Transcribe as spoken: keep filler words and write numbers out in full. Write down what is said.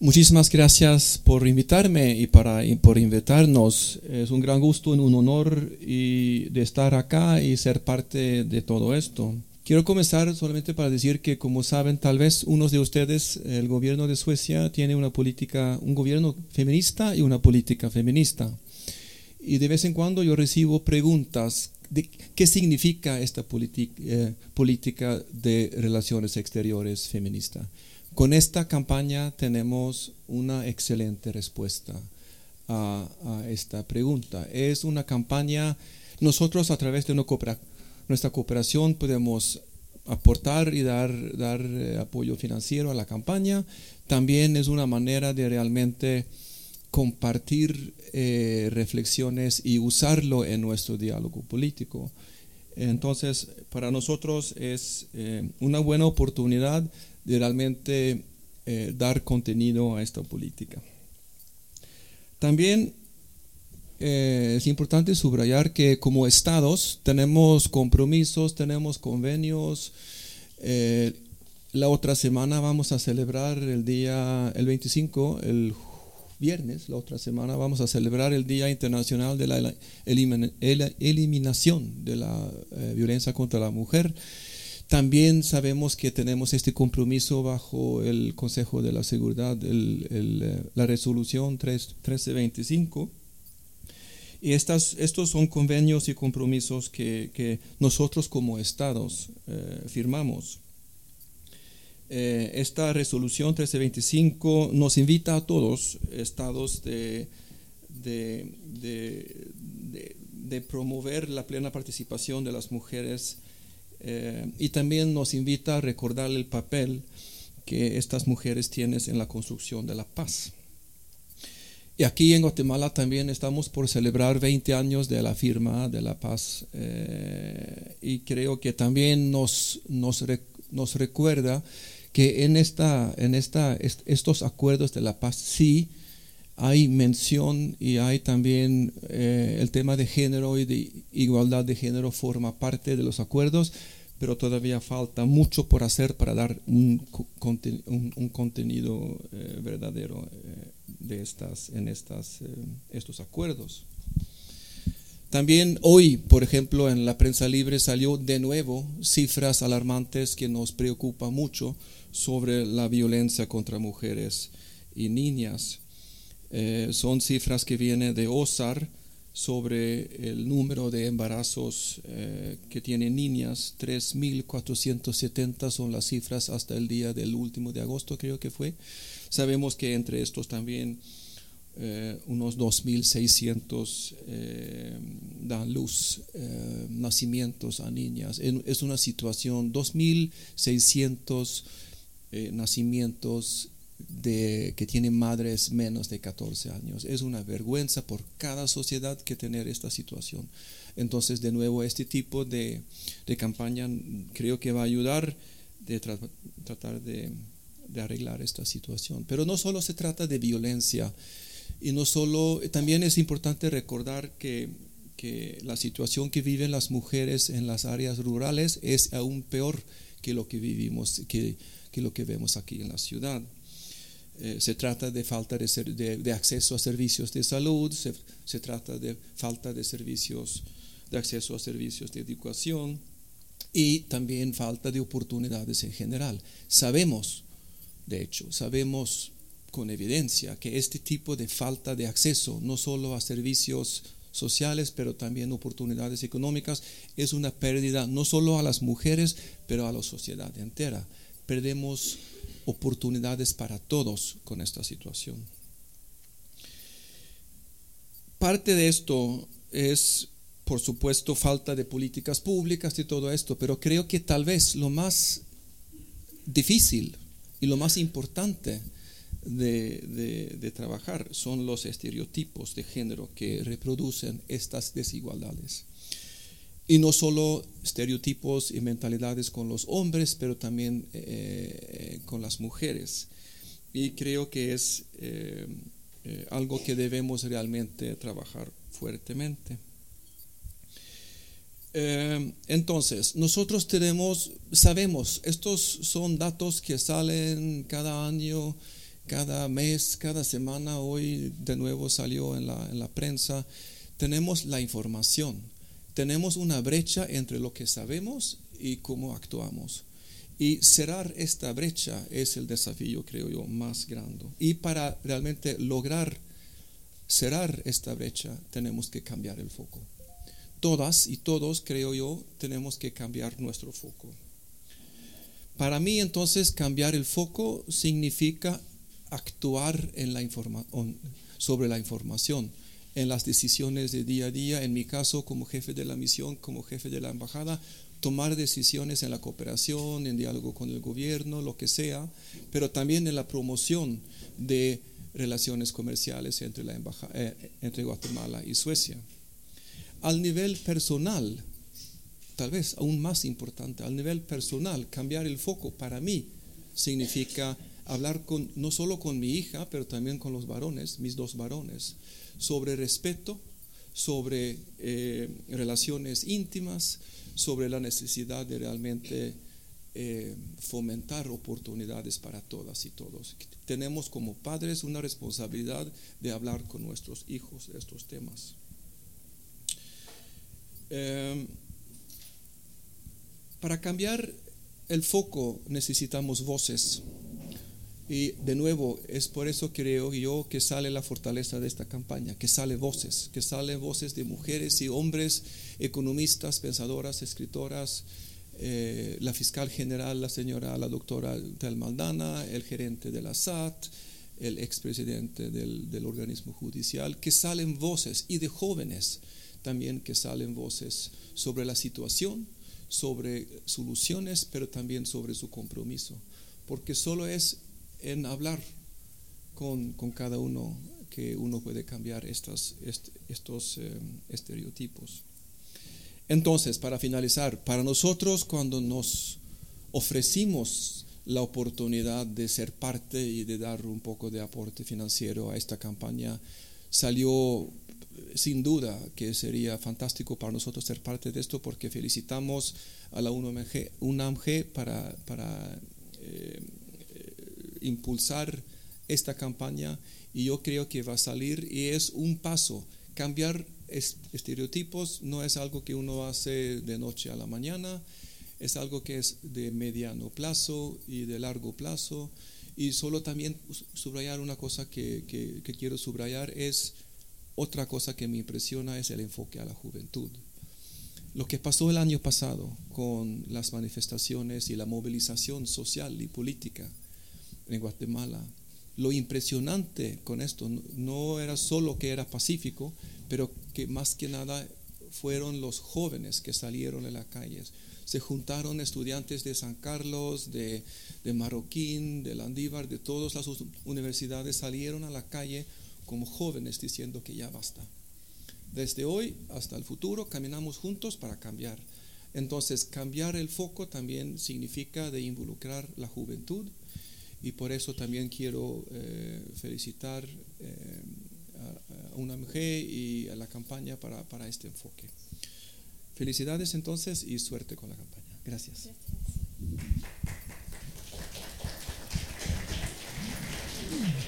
Muchísimas gracias por invitarme y, para, y por invitarnos. Es un gran gusto y un honor y de estar acá y ser parte de todo esto. Quiero comenzar solamente para decir que, como saben, tal vez unos de ustedes, el gobierno de Suecia tiene una política, un gobierno feminista y una política feminista. Y de vez en cuando yo recibo preguntas de qué significa esta eh, política de relaciones exteriores feminista. Con esta campaña tenemos una excelente respuesta a, a esta pregunta. Es una campaña, nosotros a través de una coopera, nuestra cooperación podemos aportar y dar, dar eh, apoyo financiero a la campaña. También es una manera de realmente compartir eh, reflexiones y usarlo en nuestro diálogo político. Entonces, para nosotros es eh, una buena oportunidad de realmente eh, dar contenido a esta política. También eh, es importante subrayar que como estados tenemos compromisos, tenemos convenios. Eh, la otra semana vamos a celebrar el día, el veinticinco, el viernes, la otra semana vamos a celebrar el Día Internacional de la Eliminación de la eh, Violencia contra la Mujer. También sabemos que tenemos este compromiso bajo el Consejo de la Seguridad, el, el, la resolución trece veinticinco. Y estas, estos son convenios y compromisos que, que nosotros como estados eh, firmamos. Eh, esta resolución trece veinticinco nos invita a todos estados de, de, de, de, de promover la plena participación de las mujeres. Eh, y también nos invita a recordar el papel que estas mujeres tienen en la construcción de la paz. Y aquí en Guatemala también estamos por celebrar veinte años de la firma de la paz, eh, y creo que también nos, nos, nos recuerda que en, esta, en esta, est, estos acuerdos de la paz sí hay mención y hay también eh, el tema de género y de igualdad de género forma parte de los acuerdos, pero todavía falta mucho por hacer para dar un, un, un contenido eh, verdadero eh, de estas, en estas, eh, estos acuerdos. También hoy, por ejemplo, en la prensa libre salió de nuevo cifras alarmantes que nos preocupan mucho sobre la violencia contra mujeres y niñas. Eh, son cifras que vienen de O S A R sobre el número de embarazos eh, que tienen niñas. tres mil cuatrocientos setenta son las cifras hasta el día del último de agosto, creo que fue. Sabemos que entre estos también eh, unos dos mil seiscientos eh, dan luz, eh, nacimientos a niñas. Es una situación, dos mil seiscientos eh, nacimientos De, que tienen madres menos de catorce años. Es una vergüenza por cada sociedad que tener esta situación. Entonces, de nuevo, este tipo de, de campaña creo que va a ayudar de tra tratar de, de arreglar esta situación. Pero no solo se trata de violencia, y no solo, también es importante recordar que, que la situación que viven las mujeres en las áreas rurales es aún peor que lo que vivimos, que, que lo que vemos aquí en la ciudad. Eh, se trata de falta de, ser, de, de acceso a servicios de salud, se, se trata de falta de servicios, de acceso a servicios de educación y también falta de oportunidades en general. Sabemos, de hecho, sabemos con evidencia que este tipo de falta de acceso, no solo a servicios sociales, pero también oportunidades económicas, es una pérdida no solo a las mujeres, pero a la sociedad entera. Perdemos oportunidades para todos con esta situación. Parte de esto es, por supuesto, falta de políticas públicas y todo esto, pero creo que tal vez lo más difícil y lo más importante de, de, de trabajar son los estereotipos de género que reproducen estas desigualdades. Y no solo estereotipos y mentalidades con los hombres, pero también eh, con las mujeres. Y creo que es eh, eh, algo que debemos realmente trabajar fuertemente. Eh, entonces, nosotros tenemos, sabemos, estos son datos que salen cada año, cada mes, cada semana, hoy de nuevo salió en la, en la prensa, tenemos la información, tenemos una brecha entre lo que sabemos y cómo actuamos. Y cerrar esta brecha es el desafío, creo yo, más grande. Y para realmente lograr cerrar esta brecha, tenemos que cambiar el foco. Todas y todos, creo yo, tenemos que cambiar nuestro foco. Para mí, entonces, cambiar el foco significa actuar en la informa- sobre la información, en las decisiones de día a día, en mi caso como jefe de la misión, como jefe de la embajada, tomar decisiones en la cooperación, en diálogo con el gobierno, lo que sea, pero también en la promoción de relaciones comerciales entre, la embajada, eh, entre Guatemala y Suecia. Al nivel personal, tal vez aún más importante, al nivel personal, cambiar el foco para mí significa hablar con, no solo con mi hija, pero también con los varones, mis dos varones, sobre respeto, sobre eh, relaciones íntimas, sobre la necesidad de realmente eh, fomentar oportunidades para todas y todos. Tenemos como padres una responsabilidad de hablar con nuestros hijos de estos temas. Eh, para cambiar el foco necesitamos voces. Y de nuevo, es por eso creo yo que sale la fortaleza de esta campaña, que sale voces, que salen voces de mujeres y hombres, economistas, pensadoras, escritoras, eh, la fiscal general, la señora, la doctora Tel Maldana, el gerente de la S A T, el expresidente del, del organismo judicial, que salen voces, y de jóvenes también que salen voces sobre la situación, sobre soluciones, pero también sobre su compromiso, porque solo es en hablar con, con cada uno que uno puede cambiar estas, est, estos eh, estereotipos. Entonces, para finalizar, para nosotros cuando nos ofrecimos la oportunidad de ser parte y de dar un poco de aporte financiero a esta campaña, salió sin duda que sería fantástico para nosotros ser parte de esto, porque felicitamos a la UNAMG para, para eh, impulsar esta campaña, y yo creo que va a salir y es un paso. Cambiar estereotipos no es algo que uno hace de noche a la mañana, es algo que es de mediano plazo y de largo plazo. Y solo también subrayar una cosa que, que, que quiero subrayar es otra cosa que me impresiona, es el enfoque a la juventud. Lo que pasó el año pasado con las manifestaciones y la movilización social y política en Guatemala, lo impresionante con esto no era solo que era pacífico, pero que más que nada fueron los jóvenes que salieron a las calles. Se juntaron estudiantes de San Carlos, de, de Marroquín, de Landívar, de todas las universidades, salieron a la calle como jóvenes diciendo que ya basta. Desde hoy hasta el futuro caminamos juntos para cambiar. Entonces, cambiar el foco también significa de involucrar la juventud, y por eso también quiero eh, felicitar eh, a, a UNAMG y a la campaña para, para este enfoque. Felicidades entonces y suerte con la campaña. Gracias. Gracias.